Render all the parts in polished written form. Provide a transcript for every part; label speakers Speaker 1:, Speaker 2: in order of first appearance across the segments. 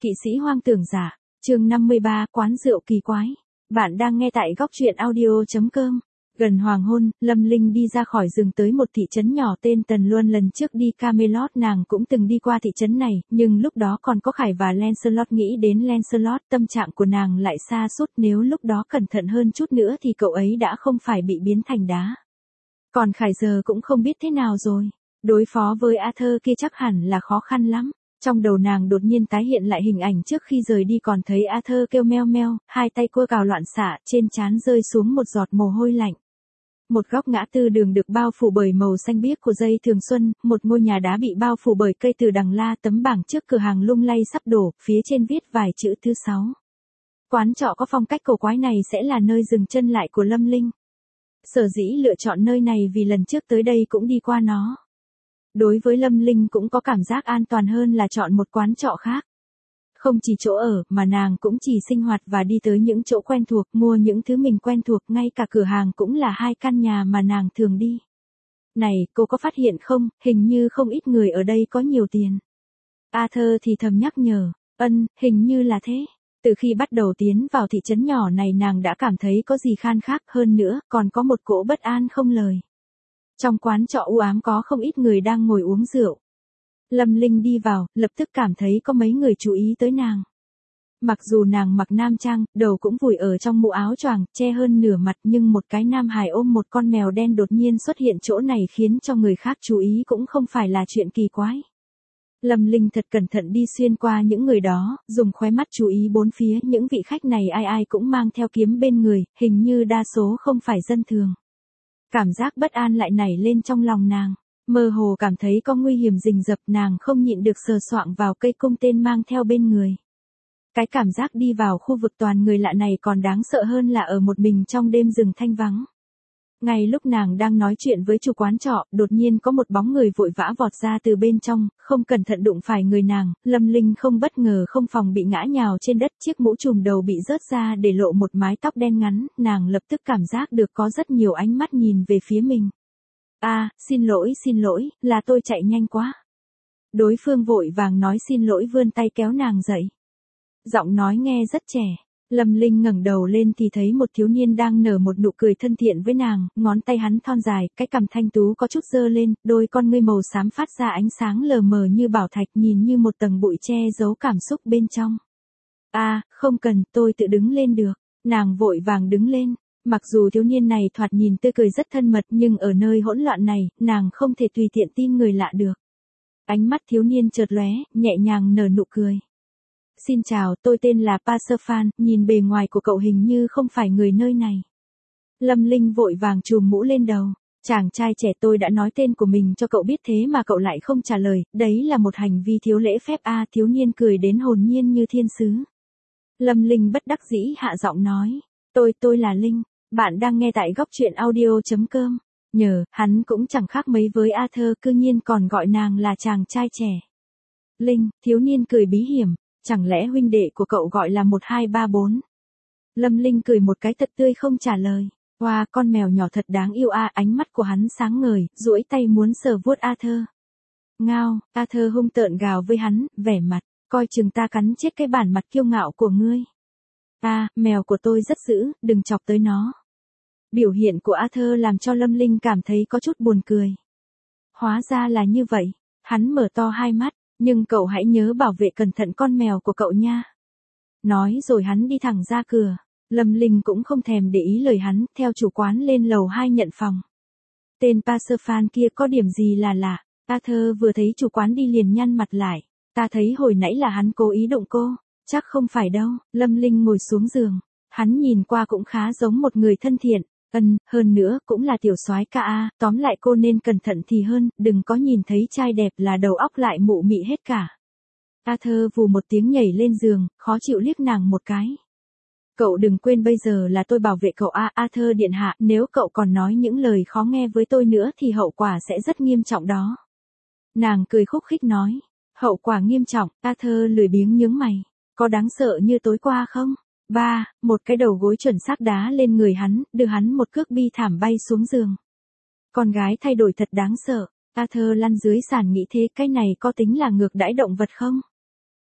Speaker 1: Kỵ sĩ hoang tưởng giả, chương 53, quán rượu kỳ quái. Bạn đang nghe tại góc truyện audio.com. Gần hoàng hôn, Lâm Linh đi ra khỏi rừng tới một thị trấn nhỏ tên Tần Luân. Lần trước đi Camelot nàng cũng từng đi qua thị trấn này, nhưng lúc đó còn có Khải và Lancelot. Nghĩ đến Lancelot, tâm trạng của nàng lại sa sút, nếu lúc đó cẩn thận hơn chút nữa thì cậu ấy đã không phải bị biến thành đá. Còn Khải giờ cũng không biết thế nào rồi. Đối phó với Arthur kia chắc hẳn là khó khăn lắm. Trong đầu nàng đột nhiên tái hiện lại hình ảnh trước khi rời đi, còn thấy Arthur kêu meo meo, hai tay cua cào loạn xạ, trên trán rơi xuống một giọt mồ hôi lạnh. Một góc ngã tư đường được bao phủ bởi màu xanh biếc của dây thường xuân, một ngôi nhà đá bị bao phủ bởi cây từ đằng la, tấm bảng trước cửa hàng lung lay sắp đổ, phía trên viết vài chữ thứ 6. Quán trọ có phong cách cổ quái này sẽ là nơi dừng chân lại của Lâm Linh. Sở dĩ lựa chọn nơi này vì lần trước tới đây cũng đi qua nó. Đối với Lâm Linh cũng có cảm giác an toàn hơn là chọn một quán trọ khác. Không chỉ chỗ ở mà nàng cũng chỉ sinh hoạt và đi tới những chỗ quen thuộc, mua những thứ mình quen thuộc, ngay cả cửa hàng cũng là hai căn nhà mà nàng thường đi. Này, cô có phát hiện không, hình như không ít người ở đây có nhiều tiền. Arthur thì thầm nhắc nhở, hình như là thế. Từ khi bắt đầu tiến vào thị trấn nhỏ này nàng đã cảm thấy có gì khan khác, hơn nữa, còn có một cỗ bất an không lời. Trong quán trọ u ám có không ít người đang ngồi uống rượu. Lâm Linh đi vào, lập tức cảm thấy có mấy người chú ý tới nàng. Mặc dù nàng mặc nam trang, đầu cũng vùi ở trong mũ áo choàng, che hơn nửa mặt, nhưng một cái nam hài ôm một con mèo đen đột nhiên xuất hiện chỗ này khiến cho người khác chú ý cũng không phải là chuyện kỳ quái. Lâm Linh thật cẩn thận đi xuyên qua những người đó, dùng khóe mắt chú ý bốn phía, những vị khách này ai ai cũng mang theo kiếm bên người, hình như đa số không phải dân thường. Cảm giác bất an lại nảy lên trong lòng nàng, mơ hồ cảm thấy có nguy hiểm rình rập, nàng không nhịn được sờ soạng vào cây cung tên mang theo bên người. Cái cảm giác đi vào khu vực toàn người lạ này còn đáng sợ hơn là ở một mình trong đêm rừng thanh vắng. Ngay lúc nàng đang nói chuyện với chủ quán trọ, đột nhiên có một bóng người vội vã vọt ra từ bên trong, không cẩn thận đụng phải người nàng. Lâm Linh không bất ngờ không phòng bị ngã nhào trên đất, chiếc mũ trùm đầu bị rớt ra để lộ một mái tóc đen ngắn, nàng lập tức cảm giác được có rất nhiều ánh mắt nhìn về phía mình. Xin lỗi, là tôi chạy nhanh quá. Đối phương vội vàng nói xin lỗi, vươn tay kéo nàng dậy. Giọng nói nghe rất trẻ. Lâm Linh ngẩng đầu lên thì thấy một thiếu niên đang nở một nụ cười thân thiện với nàng, ngón tay hắn thon dài, cái cằm thanh tú có chút dơ lên, đôi con ngươi màu xám phát ra ánh sáng lờ mờ như bảo thạch, nhìn như một tầng bụi che giấu cảm xúc bên trong. Không cần, tôi tự đứng lên được. Nàng vội vàng đứng lên. Mặc dù thiếu niên này thoạt nhìn tươi cười rất thân mật, nhưng ở nơi hỗn loạn này, nàng không thể tùy tiện tin người lạ được. Ánh mắt thiếu niên chợt lóe, nhẹ nhàng nở nụ cười. Xin chào, tôi tên là Pasophan, nhìn bề ngoài của cậu hình như không phải người nơi này. Lâm Linh vội vàng chùm mũ lên đầu. Chàng trai trẻ, tôi đã nói tên của mình cho cậu biết thế mà cậu lại không trả lời, đấy là một hành vi thiếu lễ phép. Thiếu niên cười đến hồn nhiên như thiên sứ. Lâm Linh bất đắc dĩ hạ giọng nói, tôi là Linh, bạn đang nghe tại góc truyện audio.com. Nhờ, hắn cũng chẳng khác mấy với Arthur, cư nhiên còn gọi nàng là chàng trai trẻ. Linh, thiếu niên cười bí hiểm. Chẳng lẽ huynh đệ của cậu gọi là 1, 2, 3, 4? Lâm Linh cười một cái thật tươi không trả lời. Wow, con mèo nhỏ thật đáng yêu. Ánh mắt của hắn sáng ngời, duỗi tay muốn sờ vuốt Arthur. Ngao, Arthur hung tợn gào với hắn, vẻ mặt, coi chừng ta cắn chết cái bản mặt kiêu ngạo của ngươi. Mèo của tôi rất dữ, đừng chọc tới nó. Biểu hiện của Arthur làm cho Lâm Linh cảm thấy có chút buồn cười. Hóa ra là như vậy, hắn mở to hai mắt. Nhưng cậu hãy nhớ bảo vệ cẩn thận con mèo của cậu nha. Nói rồi hắn đi thẳng ra cửa. Lâm Linh cũng không thèm để ý lời hắn, theo chủ quán lên lầu 2 nhận phòng. Tên Pasophan kia có điểm gì là lạ. Arthur vừa thấy chủ quán đi liền nhăn mặt lại. Ta thấy hồi nãy là hắn cố ý đụng cô. Chắc không phải đâu. Lâm Linh ngồi xuống giường. Hắn nhìn qua cũng khá giống một người thân thiện. Hơn nữa cũng là tiểu soái ca. Tóm lại cô nên cẩn thận thì hơn, đừng có nhìn thấy trai đẹp là đầu óc lại mụ mị hết cả. Arthur vù một tiếng nhảy lên giường, khó chịu liếc nàng một cái. Cậu đừng quên bây giờ là tôi bảo vệ cậu. Arthur điện hạ, nếu cậu còn nói những lời khó nghe với tôi nữa thì hậu quả sẽ rất nghiêm trọng đó. Nàng cười khúc khích nói, hậu quả nghiêm trọng. Arthur lười biếng nhướng mày, có đáng sợ như tối qua không? Một cái đầu gối chuẩn xác đá lên người hắn, đưa hắn một cước bi thảm bay xuống giường. Con gái thay đổi thật đáng sợ. Arthur lăn dưới sàn nghĩ thế, cái này có tính là ngược đãi động vật không?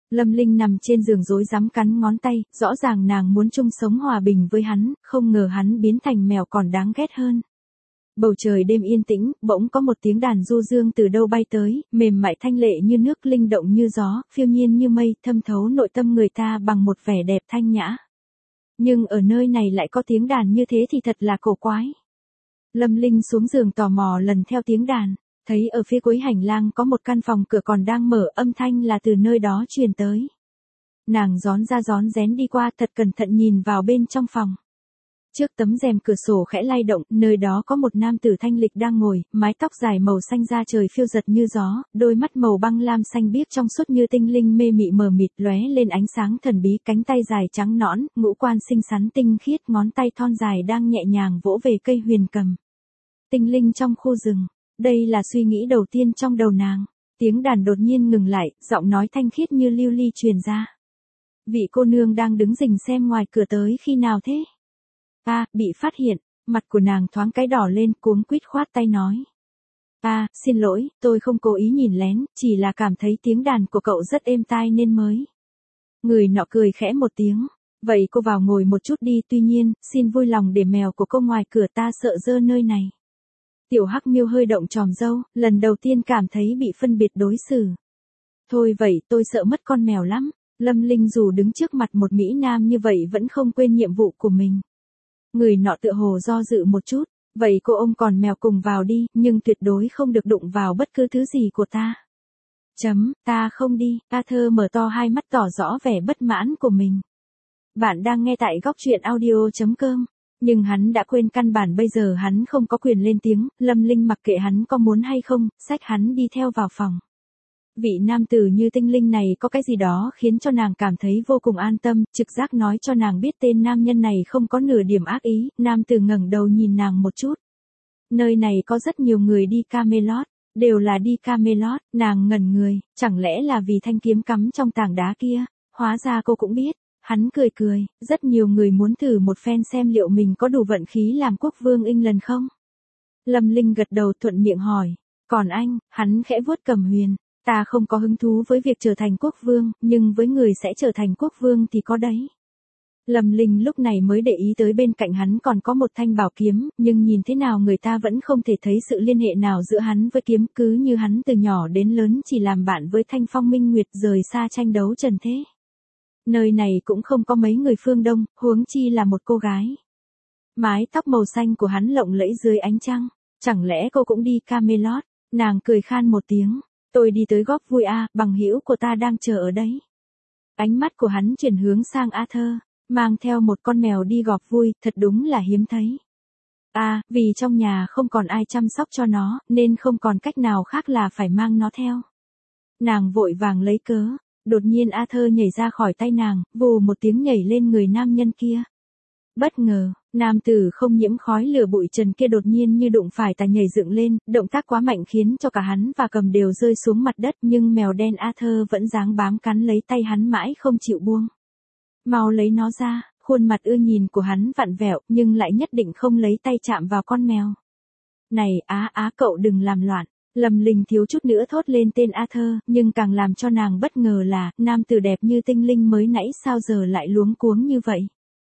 Speaker 1: Lâm Linh nằm trên giường rối rắm cắn ngón tay, rõ ràng nàng muốn chung sống hòa bình với hắn, không ngờ hắn biến thành mèo còn đáng ghét hơn. Bầu trời đêm yên tĩnh, bỗng có một tiếng đàn du dương từ đâu bay tới, mềm mại thanh lệ như nước, linh động như gió, phiêu nhiên như mây, thâm thấu nội tâm người ta bằng một vẻ đẹp thanh nhã. Nhưng ở nơi này lại có tiếng đàn như thế thì thật là cổ quái. Lâm Linh xuống giường tò mò lần theo tiếng đàn, thấy ở phía cuối hành lang có một căn phòng cửa còn đang mở, âm thanh là từ nơi đó truyền tới. Nàng rón ra rón rén đi qua, thật cẩn thận nhìn vào bên trong phòng. Trước tấm rèm cửa sổ khẽ lay động, nơi đó có một nam tử thanh lịch đang ngồi, mái tóc dài màu xanh da trời phiêu giật như gió, đôi mắt màu băng lam xanh biếc trong suốt như tinh linh mê mị mờ mịt lóe lên ánh sáng thần bí, cánh tay dài trắng nõn, ngũ quan xinh xắn tinh khiết, ngón tay thon dài đang nhẹ nhàng vỗ về cây huyền cầm. Tinh linh trong khu rừng, đây là suy nghĩ đầu tiên trong đầu nàng. Tiếng đàn đột nhiên ngừng lại, giọng nói thanh khiết như lưu ly truyền ra. Vị cô nương đang đứng rình xem ngoài cửa tới khi nào thế? Bị phát hiện, mặt của nàng thoáng cái đỏ lên, cuống quýt khoát tay nói. Xin lỗi, tôi không cố ý nhìn lén, chỉ là cảm thấy tiếng đàn của cậu rất êm tai nên mới. Người nọ cười khẽ một tiếng. Vậy cô vào ngồi một chút đi, tuy nhiên, xin vui lòng để mèo của cô ngoài cửa, ta sợ dơ nơi này. Tiểu Hắc Miêu hơi động tròm râu, lần đầu tiên cảm thấy bị phân biệt đối xử. Thôi vậy, tôi sợ mất con mèo lắm. Lâm Linh dù đứng trước mặt một mỹ nam như vậy vẫn không quên nhiệm vụ của mình. Người nọ tựa hồ do dự một chút, vậy cô ôm con mèo cùng vào đi, nhưng tuyệt đối không được đụng vào bất cứ thứ gì của ta. Ta không đi, Arthur mở to hai mắt tỏ rõ vẻ bất mãn của mình. Bạn đang nghe tại góc truyện audio.com. Nhưng hắn đã quên căn bản bây giờ hắn không có quyền lên tiếng, Lâm Linh mặc kệ hắn có muốn hay không, xách hắn đi theo vào phòng. Vị nam tử như tinh linh này có cái gì đó khiến cho nàng cảm thấy vô cùng an tâm, trực giác nói cho nàng biết tên nam nhân này không có nửa điểm ác ý. Nam tử ngẩng đầu nhìn nàng một chút. Nơi này có rất nhiều người đi Camelot, đều là đi Camelot. Nàng ngẩn người, chẳng lẽ là vì thanh kiếm cắm trong tảng đá kia? Hóa ra cô cũng biết. Hắn cười cười, rất nhiều người muốn thử một phen xem liệu mình có đủ vận khí làm quốc vương England không? Lâm Linh gật đầu thuận miệng hỏi. Còn anh, hắn khẽ vuốt cằm huyền. Ta không có hứng thú với việc trở thành quốc vương, nhưng với người sẽ trở thành quốc vương thì có đấy. Lâm Linh lúc này mới để ý tới bên cạnh hắn còn có một thanh bảo kiếm, nhưng nhìn thế nào người ta vẫn không thể thấy sự liên hệ nào giữa hắn với kiếm, cứ như hắn từ nhỏ đến lớn chỉ làm bạn với Thanh Phong Minh Nguyệt, rời xa tranh đấu trần thế. Nơi này cũng không có mấy người phương Đông, huống chi là một cô gái. Mái tóc màu xanh của hắn lộng lẫy dưới ánh trăng, chẳng lẽ cô cũng đi Camelot? Nàng cười khan một tiếng. Tôi đi tới góp vui bằng hữu của ta đang chờ ở đấy. Ánh mắt của hắn chuyển hướng sang Arthur, mang theo một con mèo đi gọp vui, thật đúng là hiếm thấy. Vì trong nhà không còn ai chăm sóc cho nó, nên không còn cách nào khác là phải mang nó theo. Nàng vội vàng lấy cớ, đột nhiên Arthur nhảy ra khỏi tay nàng, vù một tiếng nhảy lên người nam nhân kia. Bất ngờ, nam tử không nhiễm khói lửa bụi trần kia đột nhiên như đụng phải ta nhảy dựng lên, động tác quá mạnh khiến cho cả hắn và cầm đều rơi xuống mặt đất, nhưng mèo đen Arthur vẫn giáng bám cắn lấy tay hắn mãi không chịu buông. Mau lấy nó ra, khuôn mặt ưa nhìn của hắn vặn vẹo, nhưng lại nhất định không lấy tay chạm vào con mèo. Này, cậu đừng làm loạn. Lâm Linh thiếu chút nữa thốt lên tên Arthur, nhưng càng làm cho nàng bất ngờ là, nam tử đẹp như tinh linh mới nãy sao giờ lại luống cuống như vậy.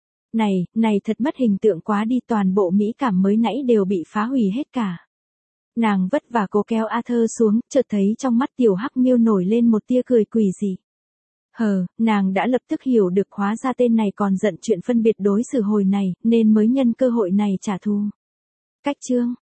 Speaker 1: Này thật mất hình tượng quá đi, toàn bộ mỹ cảm mới nãy đều bị phá hủy hết cả. Nàng vất vả cố kéo Arthur xuống, chợt thấy trong mắt Tiểu Hắc Miêu nổi lên một tia cười quỷ dị. Nàng đã lập tức hiểu được hóa ra tên này còn giận chuyện phân biệt đối xử hồi này, nên mới nhân cơ hội này trả thù. Cách chương